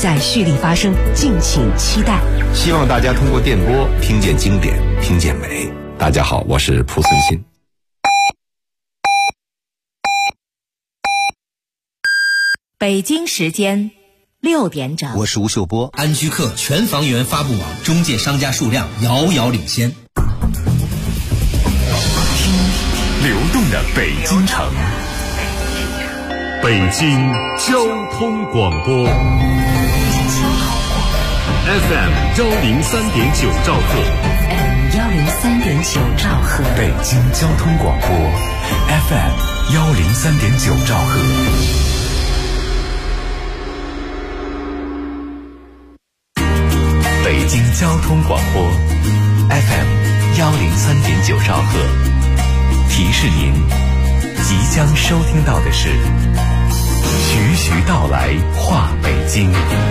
在蓄力发生，敬请期待。 希望大家通过电波听见经典，听见美。大家好，我是蒲存昕。 北京时间6点整， 我是吴秀波。 安居客全房源发布网中介商家数量遥遥领先。 听流动的北京城，北京交通广播 FM 103.9兆赫 103.9兆赫， 北京交通广播 FM 103.9兆赫。北京交通广播 FM 103.9兆赫，提示您，即将收听到的是徐徐道来话北京。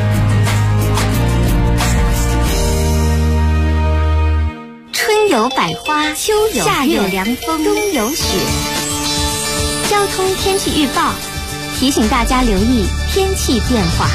春有百花，秋有夏有凉风，冬有雪。交通天气预报提醒大家留意天气变化。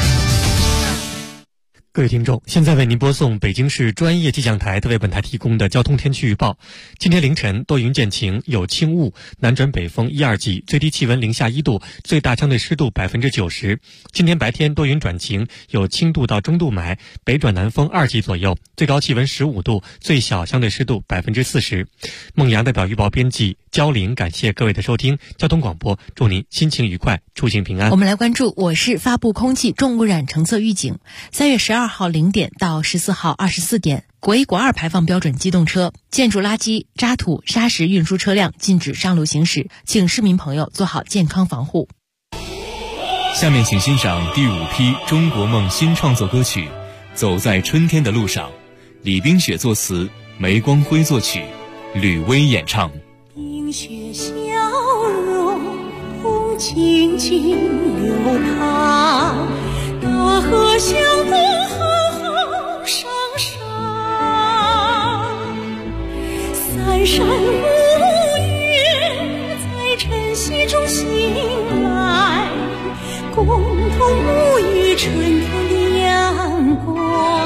各位听众，现在为您播送北京市专业气象台特为本台提供的交通天气预报。今天凌晨多云见晴，有轻雾，南转北风1、2级，最低气温零下1度，最大相对湿度90%。今天白天多云转晴，有轻度到中度霾，北转南风2级左右，最高气温15度，最小相对湿度40%。孟阳代表预报编辑焦玲，感谢各位的收听。交通广播，祝您心情愉快，出行平安。 我们来关注我市发布空气重污染橙色预警。3月12号0点到14号24点，国1、国2排放标准机动车、建筑垃圾、渣土、砂石运输车辆禁止上路行驶，请市民朋友做好健康防护。 下面请欣赏第5批中国梦新创作歌曲《走在春天的路上》，李冰雪作词，梅光辉作曲，吕薇演唱。 冰雪消融，风静静流淌，大河向东浩浩汤汤，三山五岳在晨曦中醒来，共同沐浴春天的阳光。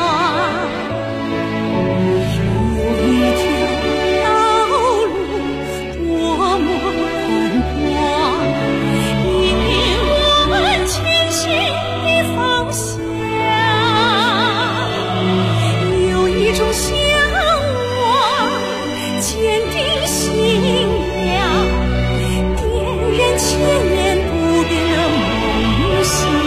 有一条道路多么宽广，引我们前行的方向。有一种向往，坚定信仰，点燃千年不变的梦想。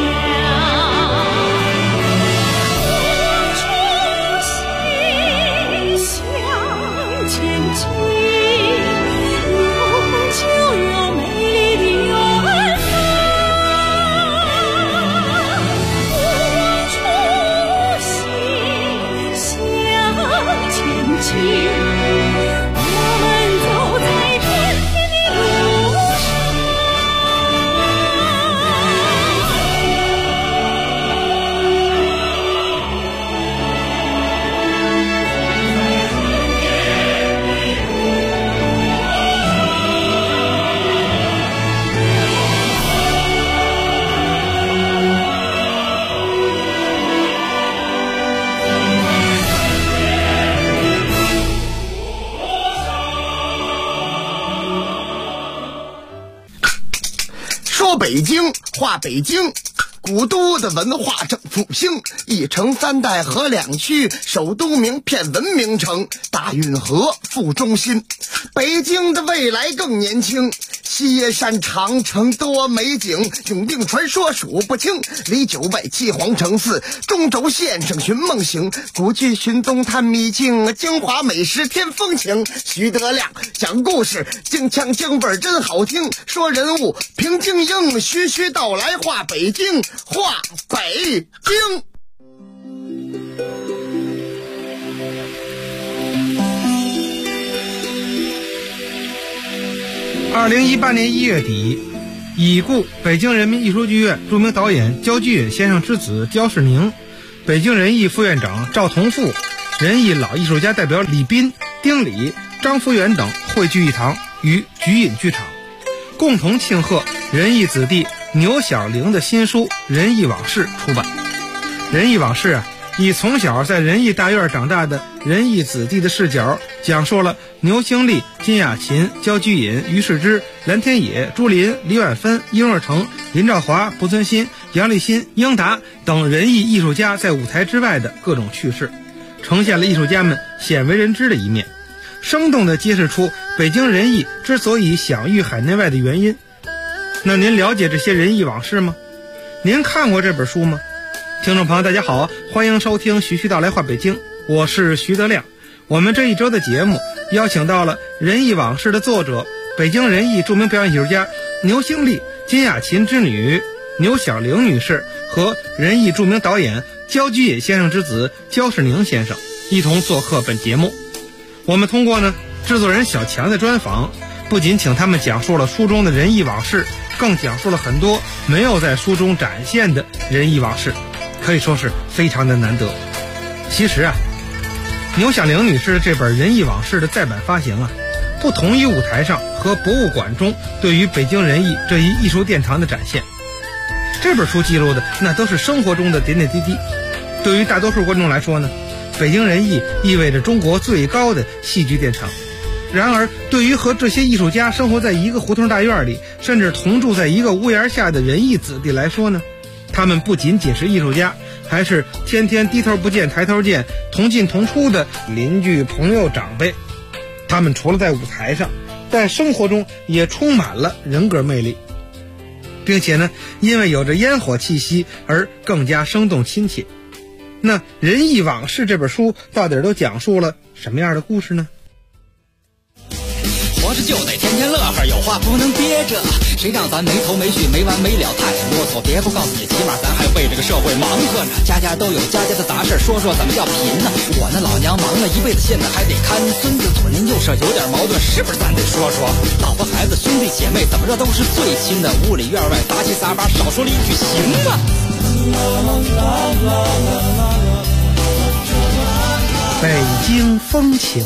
北京话北京，古都的文化正复兴，一城三代合两区，首都名片文明城，大运河副中心。北京的未来更年轻，西山长城多美景，永定传说数不清，离九外七皇城寺，中轴线上寻梦行，古剧寻踪探秘境，京华美食添风情。徐德亮讲故事，京腔京味真好听，说人物平静应，徐徐道来话北京，话北京。 2018年1月底，已故北京人民艺术剧院著名导演焦菊隐先生之子焦世宁，北京人艺副院长赵同富，人艺老艺术家代表李斌、丁礼、张福元等汇聚一堂于菊隐剧场，共同庆贺人艺子弟牛小玲的新书《人艺往事》出版。 仁义往事啊，以从小在仁义大院长大的仁义子弟的视角，讲述了牛兴利、金雅琴、焦居隐、于世之、蓝天野、朱琳、李婉芬、殷若成、林兆华、濮存昕、杨立新、英达等仁义艺术家在舞台之外的各种趣事，呈现了艺术家们鲜为人知的一面，生动地揭示出北京仁义之所以享誉海内外的原因。那您了解这些仁义往事吗？您看过这本书吗？听众朋友大家好，欢迎收听徐徐道来话北京，我是徐德亮。我们这一周的节目邀请到了仁义往事的作者，北京仁义著名表演艺术家牛兴利、金雅琴之女牛小玲女士和仁义著名导演焦居隐先生之子焦世宁先生一同做客本节目。我们通过制作人小强的专访，不仅请他们讲述了书中的仁义往事，更讲述了很多没有在书中展现的仁义往事，可以说是非常的难得。其实牛小玲女士这本仁义往事的再版发行不同于舞台上和博物馆中对于北京仁义这一艺术殿堂的展现。这本书记录的那都是生活中的点点滴滴。对于大多数观众来说北京仁义意味着中国最高的戏剧殿堂。然而对于和这些艺术家生活在一个胡同大院里，甚至同住在一个屋檐下的仁义子弟来说他们不仅仅是艺术家，还是天天低头不见抬头见，同进同出的邻居朋友长辈。他们除了在舞台上，在生活中也充满了人格魅力，并且因为有着烟火气息而更加生动亲切。那《仁义往事》这本书到底都讲述了什么样的故事呢？ 活着就得天天乐呵，有话不能憋着，谁让咱没头没绪没完没了太啰嗦，别不告诉你，起码咱还为这个社会忙活呢。家家都有家家的杂事，说说怎么叫贫呢？我那老娘忙了一辈子，现在还得看孙子，左邻右舍有点矛盾，是不是咱得说说？老婆孩子兄弟姐妹怎么着都是最亲的，屋里院外杂七杂八，少说了一句行吗？ 北京风情。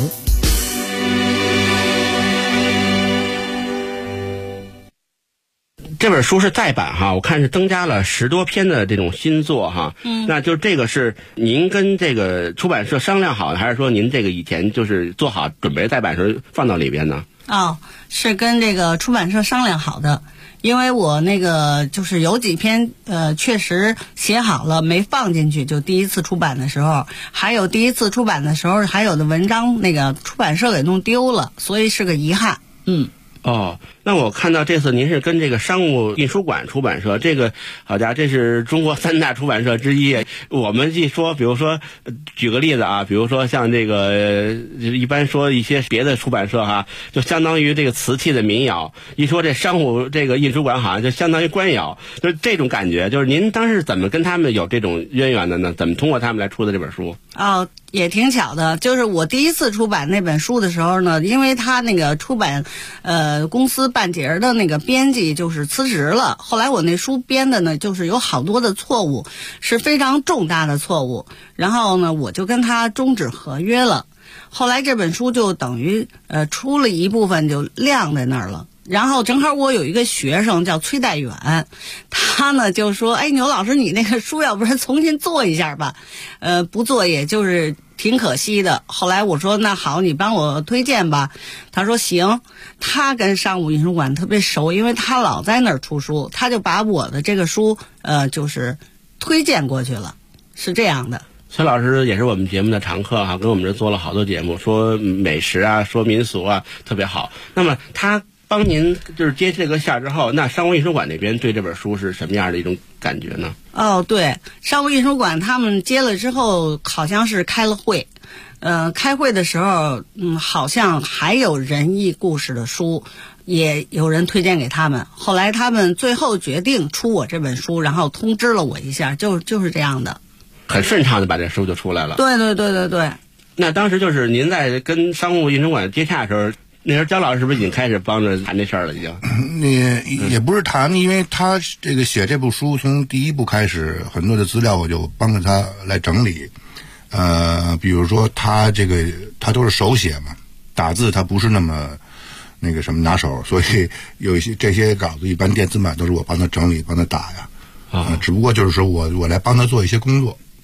这本书是再版我看是增加了10多篇的这种新作那就这个是您跟这个出版社商量好的，还是说您这个以前就是做好准备再版时放到里边呢？ 是跟这个出版社商量好的，因为我那个就是有几篇确实写好了没放进去，就第一次出版的时候，还有第一次出版的时候还有的文章那个出版社给弄丢了，所以是个遗憾。 那我看到这次您是跟这个商务印书馆出版社，这个好家伙，这是中国3大出版社之一。我们一说，比如说举个例子比如说像这个一般说一些别的出版社就相当于这个瓷器的民谣，一说这商务这个印书馆好像就相当于官窑，就是这种感觉。就是您当时怎么跟他们有这种渊源的呢？怎么通过他们来出的这本书？ 也挺巧的，就是我第一次出版那本书的时候呢，因为他那个出版公司半截的那个编辑就是辞职了，后来我那书编的呢就是有好多的错误，是非常重大的错误，然后呢我就跟他终止合约了。后来这本书就等于出了一部分就晾在那儿了。然后正好我有一个学生叫崔代远，他呢就说牛老师，你那个书要不然重新做一下吧，不做也就是挺可惜的。后来我说那好，你帮我推荐吧。他说行，他跟商务印书馆特别熟，因为他老在那儿出书，他就把我的这个书就是推荐过去了，是这样的。 崔老师也是我们节目的常客跟我们这做了好多节目，说美食说民俗特别好。那么他帮您就是接这个线之后，那商务印书馆那边对这本书是什么样的一种感觉呢？ 对，商务印书馆他们接了之后好像是开了会，开会的时候好像还有仁义故事的书也有人推荐给他们，后来他们最后决定出我这本书，然后通知了我一下，就是这样的， 很顺畅的把这书就出来了。 对。 那当时就是您在跟商务印书馆接洽的时候，那时候焦老师是不是已经开始帮着谈这事儿了？已经也不是谈，因为他这个写这部书从第一部开始，很多的资料我就帮着他来整理。比如说他都是手写嘛，打字他不是那么那个什么拿手，所以有一些这些稿子一般电子版都是我帮他整理帮他打呀。只不过就是说我来帮他做一些工作。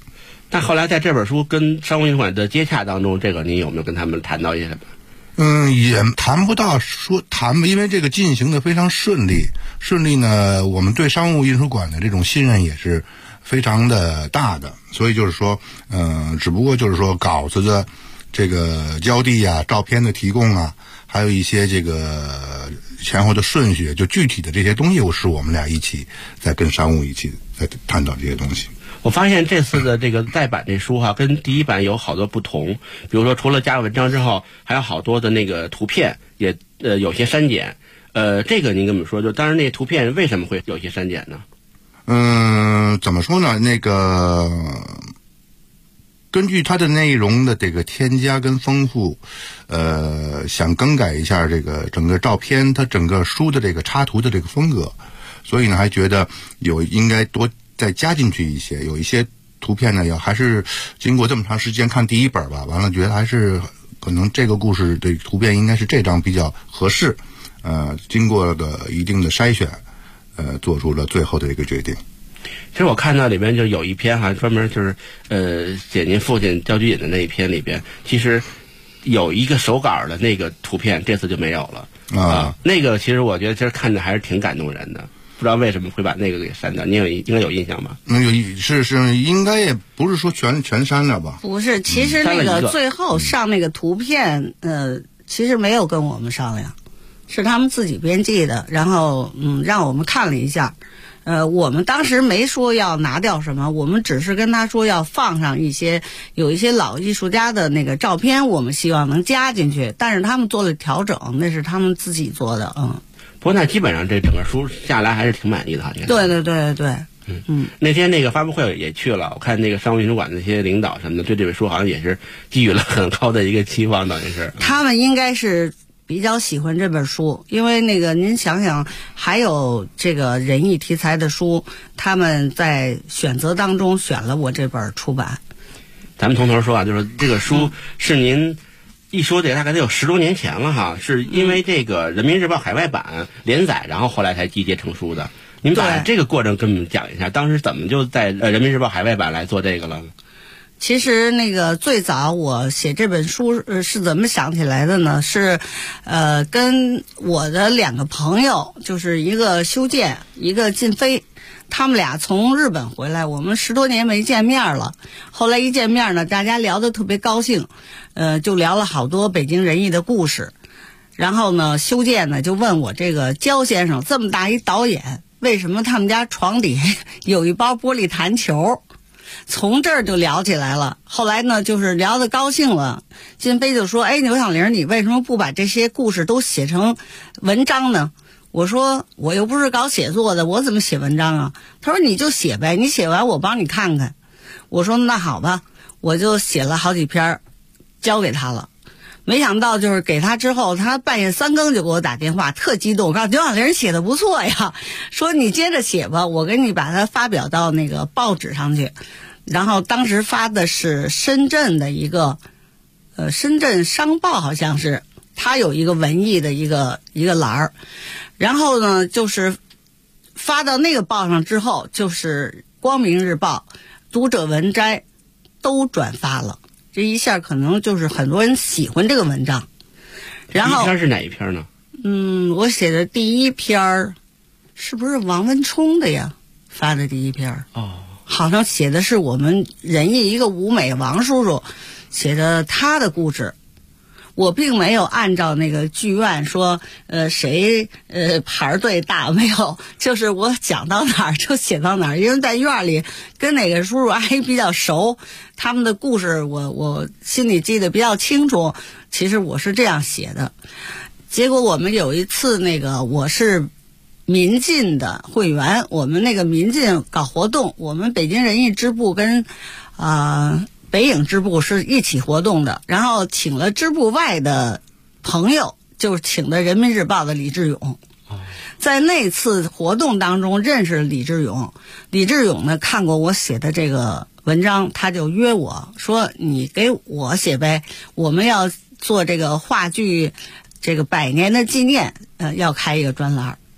那后来在这本书跟商务印书馆的接洽当中，这个您有没有跟他们谈到一些什么？ 也谈不到说谈，因为这个进行的非常顺利。顺利呢，我们对商务印书馆的这种信任也是非常的大的，所以就是说，只不过就是说稿子的这个交递啊、照片的提供啊，还有一些这个前后的顺序，就具体的这些东西，是我们俩一起在跟商务一起在探讨这些东西。 我发现这次的这个再版这书跟第一版有好多不同，比如说除了加文章之后，还有好多的那个图片也有些删减。这个您跟我们说，就当然那图片为什么会有些删减呢？ 怎么说呢？那个根据它的内容的这个添加跟丰富，想更改一下这个整个照片，它整个书的这个插图的这个风格，所以呢，还觉得应该多再加进去一些，有一些图片呢，还是经过这么长时间看第一本吧，完了觉得还是可能这个故事的图片应该是这张比较合适，经过了一定的筛选，做出了最后的一个决定。 其实我看到里边就有一篇专门就是写您父亲焦菊隐的那一篇里边，其实有一个手稿的那个图片，这次就没有了那个其实我觉得其实看着还是挺感动人的。不知道为什么会把那个给删掉，你应该有印象吧？ 是应该也不是说全删了吧？ 不是，其实那个最后上那个图片，其实没有跟我们商量，是他们自己编辑的，然后让我们看了一下，我们当时没说要拿掉什么，我们只是跟他说要放上有一些老艺术家的那个照片，我们希望能加进去，但是他们做了调整，那是他们自己做的， 不过那基本上这整个书下来还是挺满意的，好像。 对。 那天那个发布会也去了，我看那个商务印书馆那些领导什么的，对这本书好像也是寄予了很高的一个期望，等于是。 他们应该是比较喜欢这本书，因为那个您想想，还有这个仁义题材的书，他们在选择当中选了我这本出版。 咱们从头说就是这个书是您。一说这大概得有10多年前了是因为这个人民日报海外版连载，然后后来才集结成书的。您把这个过程跟我们讲一下，当时怎么就在人民日报海外版来做这个了？ 其实那个最早我写这本书是怎么想起来的呢？是跟我的2个朋友，就是一个修建，一个靳飞。他们俩从日本回来，我们10多年没见面了。后来一见面呢，大家聊得特别高兴，就聊了好多北京人艺的故事。然后呢，修建呢就问我这个焦先生这么大一导演，为什么他们家床底有一包玻璃弹球？从这儿就聊起来了。后来呢，就是聊得高兴了，靳飞就说：“刘小玲，你为什么不把这些故事都写成文章呢？”我说我又不是搞写作的，我怎么写文章啊？他说你就写呗，你写完我帮你看看。我说那好吧，我就写了好几篇交给他了。没想到就是给他之后，他半夜3更就给我打电话，特激动，告诉刘小玲写的不错呀，说你接着写吧，我给你把它发表到那个报纸上去。然后当时发的是深圳的一个深圳商报，好像是他有一个文艺的一个栏儿。然后呢，就是发到那个报上之后，就是光明日报、读者文摘都转发了，这一下可能就是很多人喜欢这个文章。然后第一篇是哪一篇呢？ 我写的第一篇是不是王文冲的呀？发的第一篇好像写的是我们仁义一个舞美王叔叔写的他的故事。我并没有按照那个剧院说谁牌最大，没有，就是我讲到哪儿就写到哪儿，因为在院里跟哪个叔叔阿姨比较熟，他们的故事我心里记得比较清楚，其实我是这样写的。结果我们有一次那个我是民进的会员，我们那个民进搞活动，我们北京人艺支部跟北影支部是一起活动的，然后请了支部外的朋友，就是请的人民日报的李志勇。在那次活动当中认识李志勇，李志勇呢看过我写的这个文章，他就约我说你给我写呗，我们要做这个话剧这个100年的纪念，要开一个专栏。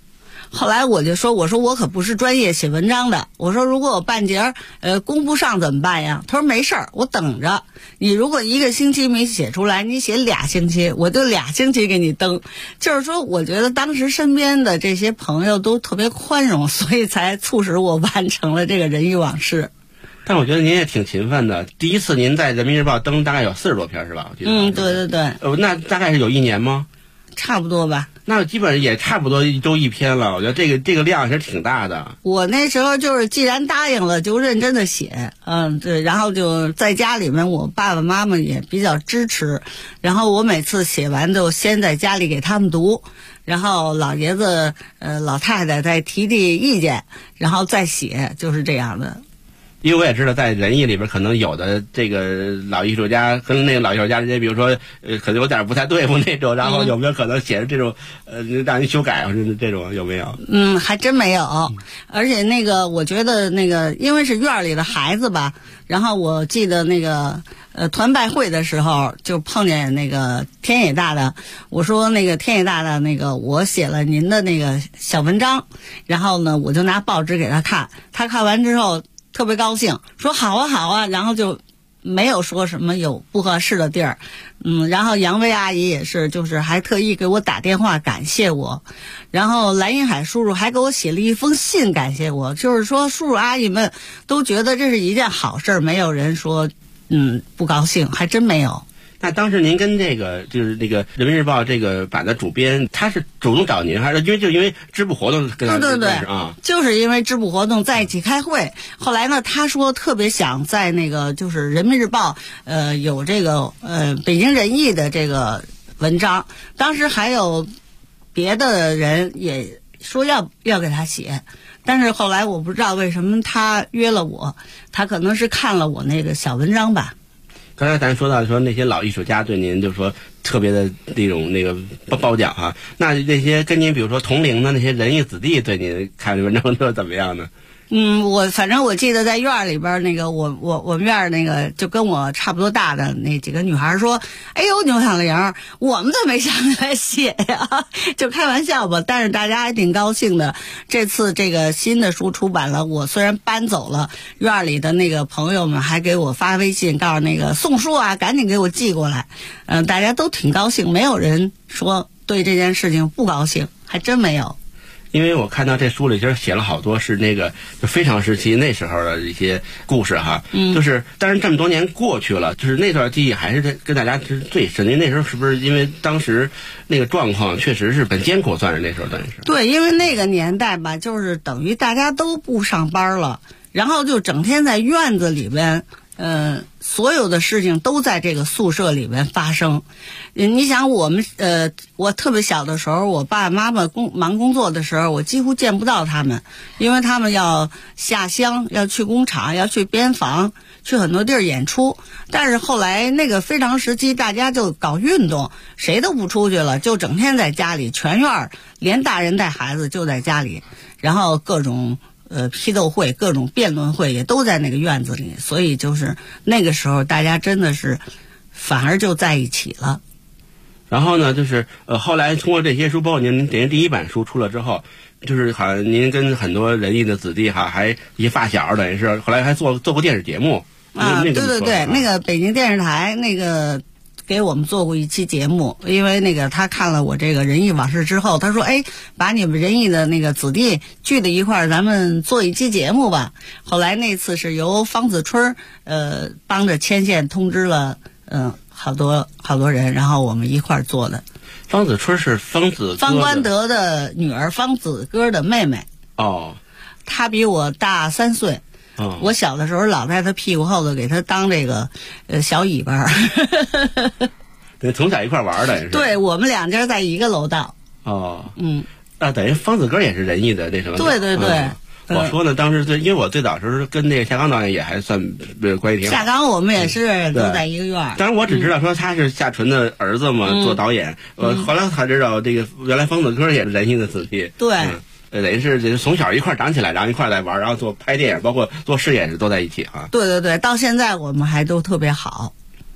后来我就说，我说我可不是专业写文章的，我说如果我半截供不上怎么办呀？他说没事儿，我等着。你如果1个星期没写出来，你写2星期，我就2星期给你登。就是说，我觉得当时身边的这些朋友都特别宽容，所以才促使我完成了这个人异往事。 但我觉得您也挺勤奋的。第一次您在人民日报登大概有40多篇是吧？我记得。 对对对。 那大概是有1年吗？ 差不多吧。 那基本上也差不多1周1篇了。我觉得这个量是挺大的。 我那时候就是既然答应了，就认真的写。对，然后就在家里面，我爸爸妈妈也比较支持。然后我每次写完就先在家里给他们读，然后老爷子、老太太再提意见，然后再写，就是这样的。 因为我也知道，在人艺里边，可能有的这个老艺术家跟那个老艺术家之间，比如说可能有点不太对付那种，然后有没有可能写的这种让人修改或者这种有没有？ 还真没有。而且那个我觉得那个因为是院里的孩子吧，然后我记得那个团拜会的时候就碰见那个天野大大，我说那个天野大大那个我写了您的那个小文章，然后呢我就拿报纸给他看，他看完之后特别高兴，说好啊好啊，然后就没有说什么有不合适的地儿。然后杨薇阿姨也是，就是还特意给我打电话感谢我，然后蓝银海叔叔还给我写了一封信感谢我，就是说叔叔阿姨们都觉得这是一件好事，没有人说不高兴，还真没有。 那当时您跟这个就是那个人民日报这个版的主编，他是主动找您，还是因为支部活动跟他对啊？ 就是因为支部活动在一起开会。后来呢，他说特别想在那个就是人民日报有这个北京人艺的这个文章，当时还有别的人也说要给他写，但是后来我不知道为什么他约了我，他可能是看了我那个小文章吧。 刚才咱说到说那些老艺术家对您就说特别的那个褒奖啊，那些跟您比如说同龄的那些人艺子弟对您看这文章都怎么样呢？ 反正我记得在院里边那个我们院那个就跟我差不多大的那几个女孩说，哎呦牛小玲，我们怎么没想起来写呀？就开玩笑吧，但是大家还挺高兴的。这次这个新的书出版了，我虽然搬走了，院里的那个朋友们还给我发微信告诉那个送书啊，赶紧给我寄过来。大家都挺高兴，没有人说对这件事情不高兴，还真没有。 因为我看到这书里其实写了好多是那个就非常时期那时候的一些故事哈，就是但是这么多年过去了，就是那段记忆还是跟大家是最深的。因为那时候是不是因为当时那个状况确实是很艰苦，算是那时候等于是。 对，因为那个年代吧，就是等于大家都不上班了，然后就整天在院子里边。所有的事情都在这个宿舍里面发生。你想我们我特别小的时候，我爸爸妈妈忙工作的时候，我几乎见不到他们，因为他们要下乡，要去工厂，要去边防，去很多地儿演出。但是后来那个非常时期，大家就搞运动，谁都不出去了，就整天在家里，全院连大人带孩子就在家里，然后各种批斗会、各种辩论会也都在那个院子里，所以就是那个时候大家真的是反而就在一起了。 然后呢，就是后来通过这些书，包括您等于第一版书出了之后，就是好像您跟很多人艺的子弟还一些发小，等于是后来还做过电视节目啊，对对对，那个北京电视台那个。给我们做过一期节目，因为那个他看了我这个人艺往事之后，他说哎，把你们人艺的那个子弟聚在一块儿，咱们做一期节目吧。后来那次是由方子春帮着牵线通知了好多人，然后我们一块儿做的。 方子春是方官德的女儿，方子歌的妹妹。 哦， 她比我大3岁。我小的时候老在他屁股后头给他当这个小尾巴。 对，从小一块玩的。 对，我们两家在一个楼道。 哦，等于方子歌也是人艺的那什么。 对对对。 我说呢，当时因为我最早时候跟那个夏刚导演也还算关系挺好。 夏刚我们也是都在一个院。 当然我只知道说他是夏纯的儿子嘛，做导演。后来才知道这个原来方子歌也是人艺的子弟。 对。 等于是从小一块长起来，然后一块来玩，然后做拍电影，包括做事业是都在一起哈。 对对对，到现在我们还都特别好。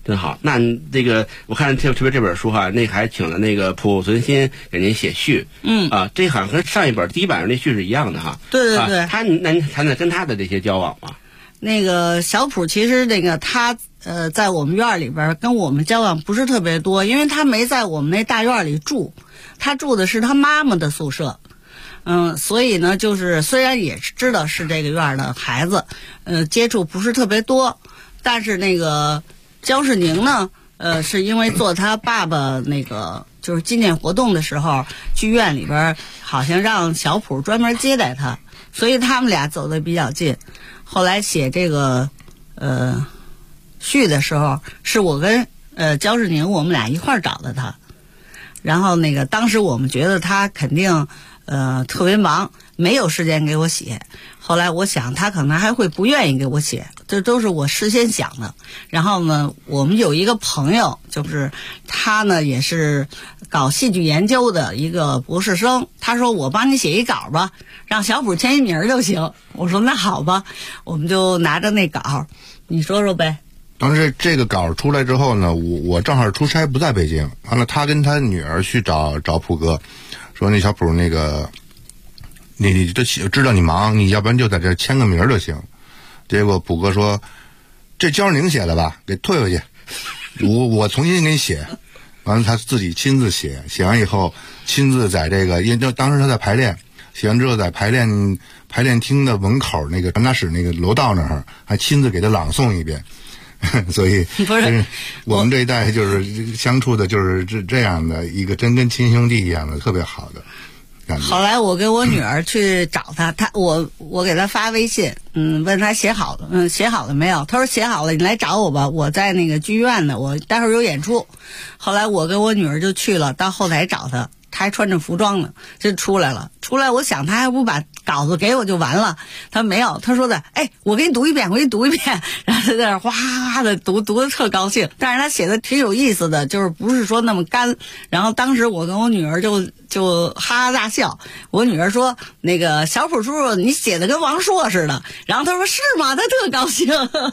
真好。那这个我看特别这本书哈，那还请了那个濮存昕给您写序。这好像跟上一本第一版那序是一样的哈。 对对对。 那您谈谈跟他的这些交往吗？ 那个小濮其实那个他在我们院里边跟我们交往不是特别多，因为他没在我们那大院里住，他住的是他妈妈的宿舍。所以呢，就是虽然也知道是这个院的孩子，接触不是特别多，但是那个焦世宁呢，是因为做他爸爸那个就是纪念活动的时候，剧院里边好像让小濮专门接待他，所以他们俩走得比较近。后来写这个序的时候，是我跟焦世宁我们俩一块儿找的他，然后那个当时我们觉得他肯定特别忙，没有时间给我写。后来我想他可能还会不愿意给我写，这都是我事先想的。然后呢，我们有一个朋友，就是他呢也是搞戏剧研究的一个博士生，他说我帮你写一稿吧，让小濮签一名就行。我说那好吧，我们就拿着那稿，你说说呗。 当时这个稿出来之后呢，我正好出差不在北京，完了他跟他女儿去找濮哥，说那小濮那个你都知道你忙，你要不然就在这签个名就行。结果濮哥说这焦世宁写的吧，给退回去，我重新给你写。完了他自己亲自写，写完以后亲自在这个，因为当时他在排练，写完之后在排练厅的门口那个传达室那个楼道那儿还亲自给他朗诵一遍。所以不是我们这一代就是相处的就是这样的一个真跟亲兄弟一样的特别好的感觉。 后来我跟我女儿去找他，我给他发微信，问他写好了，写好了没有？他说写好了，你来找我吧，我在那个剧院呢，我待会儿有演出。后来我跟我女儿就去了，到后台找他。他还穿着服装呢，就出来了。出来，我想他还不把稿子给我就完了，他没有，他说的，我给你读一遍，我给你读一遍。然后他在那哗哗的读得特高兴。但是他写的挺有意思的，就是不是说那么干。然后当时我跟我女儿就哈哈大笑。我女儿说，那个小濮叔叔你写的跟王朔似的。然后他说是吗？他特高兴。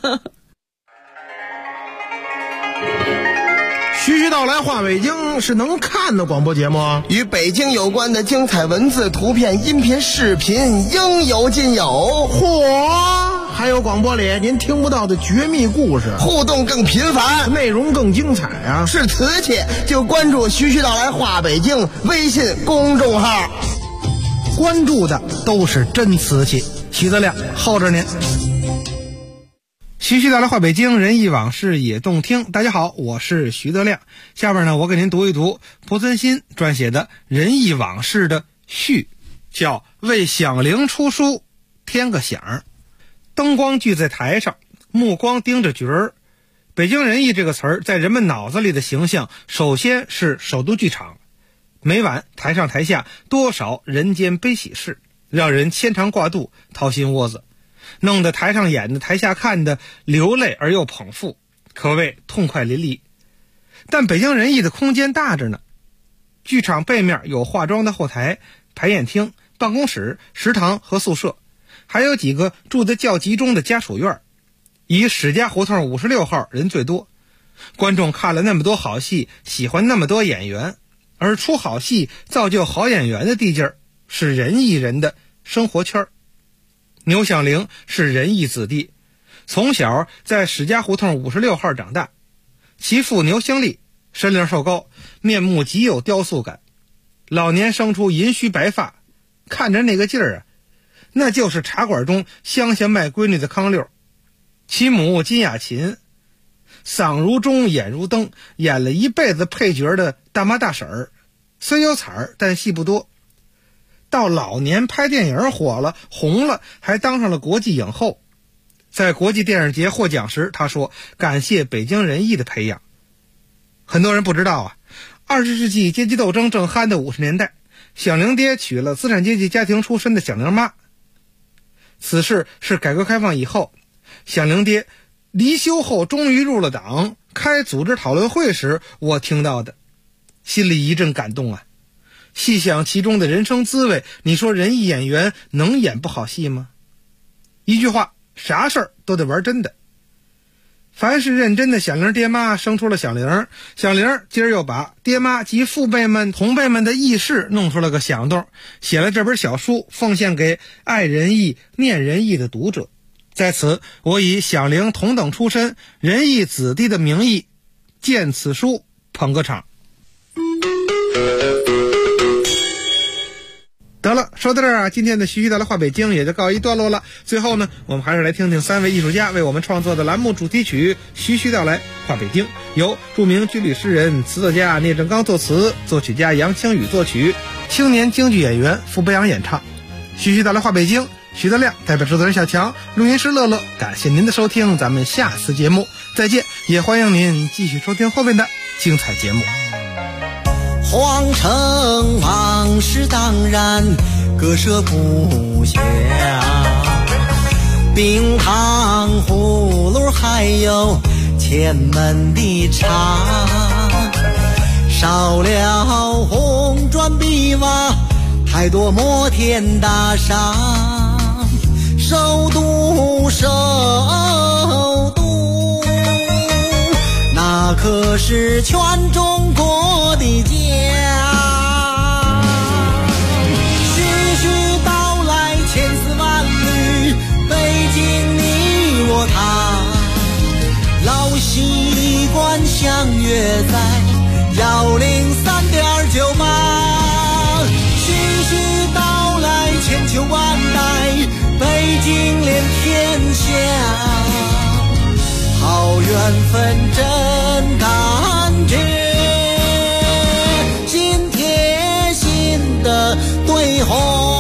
徐徐道来话北京是能看的广播节目， 与北京有关的精彩文字、图片、音频、视频应有尽有。 嚯！还有广播里您听不到的绝密故事， 互动更频繁， 内容更精彩啊！ 是瓷器就关注徐徐道来话北京微信公众号， 关注的都是真瓷器。徐德亮候着您。徐徐道来话北京，人忆往事也动听。大家好，我是徐德亮。下边呢，我给您读一读濮存昕撰写的人忆往事的序，叫为响铃出书添个响。灯光聚在台上，目光盯着角儿。北京人艺这个词儿在人们脑子里的形象，首先是首都剧场。每晚台上台下多少人间悲喜事，让人牵肠挂肚，掏心窝子，弄得台上演的台下看的流泪而又捧腹，可谓痛快淋漓。但北京人艺的空间大着呢，剧场背面有化妆的后台、排演厅、办公室、食堂和宿舍，还有几个住得较集中的家属院，以史家胡同56号人最多。观众看了那么多好戏，喜欢那么多演员，而出好戏造就好演员的地界儿是人艺人的生活圈。牛响铃是人艺子弟，从小在史家胡同56号长大。其父牛兴利身龄瘦高，面目极有雕塑感，老年生出银须白发，看着那个劲儿啊，那就是茶馆中乡下卖闺女的康六。其母金雅琴，嗓如钟，眼如灯，演了一辈子配角的大妈大婶儿，虽有彩儿，但戏不多。到老年拍电影火了，红了，还当上了国际影后。在国际电影节获奖时，他说感谢北京人艺的培养。很多人不知道啊，20世纪阶级斗争正酣的50年代，响铃爹娶了资产阶级家庭出身的响铃妈。此事是改革开放以后，响铃爹离休后终于入了党，开组织讨论会时我听到的，心里一阵感动啊。细想其中的人生滋味，你说人艺演员能演不好戏吗？一句话，啥事儿都得玩真的。 凡是认真的响铃爹妈生出了响铃，响铃今儿又把爹妈及父辈们同辈们的轶事弄出了个响动，写了这本小书，奉献给爱仁义念仁义的读者。在此，我以响铃同等出身仁义子弟的名义荐此书捧个场。得了，说到这儿啊，今天的徐徐道来话北京也就告一段落了。最后呢，我们还是来听听3位艺术家为我们创作的栏目主题曲《徐徐道来话北京》，由著名军旅诗人、词作家聂正刚作词，作曲家杨清宇作曲，青年京剧演员傅北阳演唱。徐徐道来话北京，徐德亮代表制作人小强，录音师乐乐，感谢您的收听，咱们下次节目再见，也欢迎您继续收听后面的精彩节目。 皇城往事当然割舍不下，冰糖葫芦还有前门的茶，少了红砖碧瓦，太多摩天大厦，首都首都，那可是全中国的家。徐徐道来千丝万缕，北京你我他，老习惯相约在103.9吧。徐徐道来千秋万代，北京连天下，好缘分真感觉，心贴心的对话。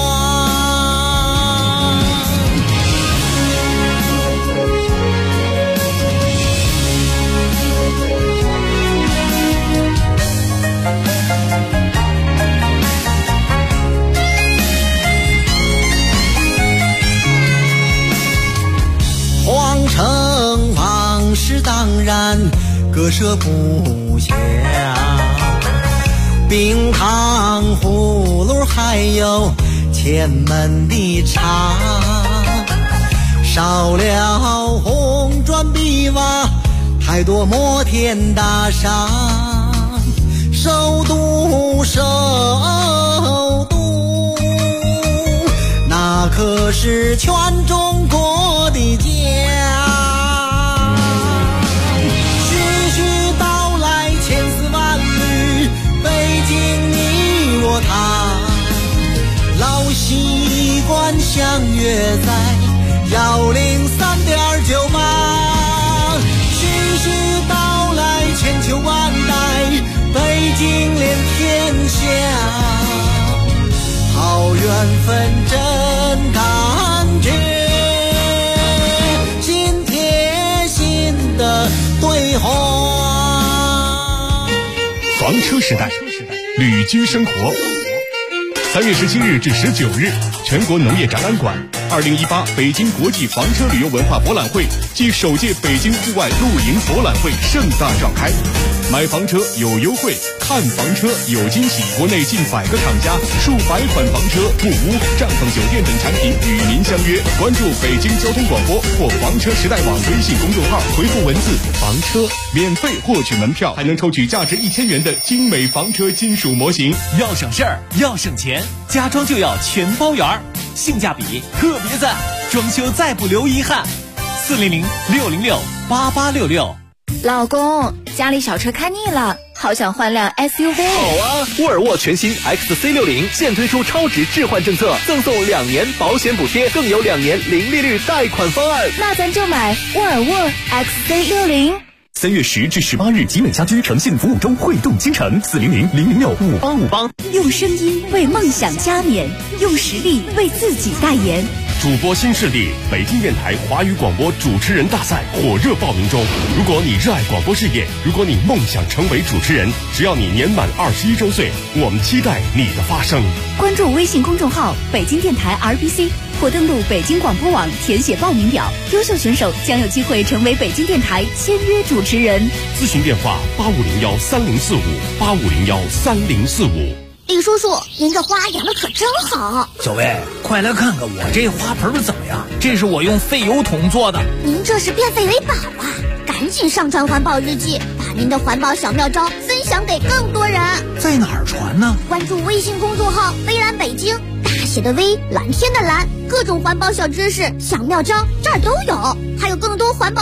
皇城往事当然割舍不下，冰糖葫芦还有前门的茶，少了红砖碧瓦，太多摩天大厦，首都首都，那可是全中国的家。徐徐道来千丝万缕，北京你我他，老习惯相约在103.9吧。徐徐道来千秋万代，北京连天下，好缘分真感觉，心贴心的对话。 房车时代，旅居生活。3月17日至19日，全国农业展览馆2018北京国际房车旅游文化博览会暨首届北京户外露营博览会盛大召开。买房车有优惠，看房车有惊喜，国内近100个厂家，数百款房车、木屋、帐篷酒店等产品与您相约。关注北京交通广播或房车时代网微信公众号，回复文字房车，免费获取门票，还能抽取价值1000元的精美房车金属模型。 要省事儿，要省钱，家装就要全包圆，性价比特别赞，装修再不留遗憾。400-606-8866。 老公，家里小车看腻了，好想换辆 SUV。 好啊，沃尔沃全新 XC60现推出超值置换政策，赠送2年保险补贴，更有2年零利率贷款方案。 那咱就买沃尔沃 XC60。 3月10至18日，集美家居诚信服务周汇动倾城，400-006-5858。 用声音为梦想加冕，用实力为自己代言。 主播新势力北京电台华语广播主持人大赛火热报名中。如果你热爱广播事业，如果你梦想成为主持人，只要你年满21周岁，我们期待你的发声。 关注微信公众号北京电台 RBC， 或登录北京广播网填写报名表，优秀选手将有机会成为北京电台签约主持人。 咨询电话85013045，85013045。 李叔叔，您这花养的可真好。 小薇，快来看看我这花盆怎么样？这是我用废油桶做的。 您这是变废为宝啊！ 赶紧上传环保日记，把您的环保小妙招分享给更多人。 在哪儿传呢？ 关注微信公众号微蓝北京，大写的微，蓝天的蓝，各种环保小知识、小妙招这儿都有，还有更多环保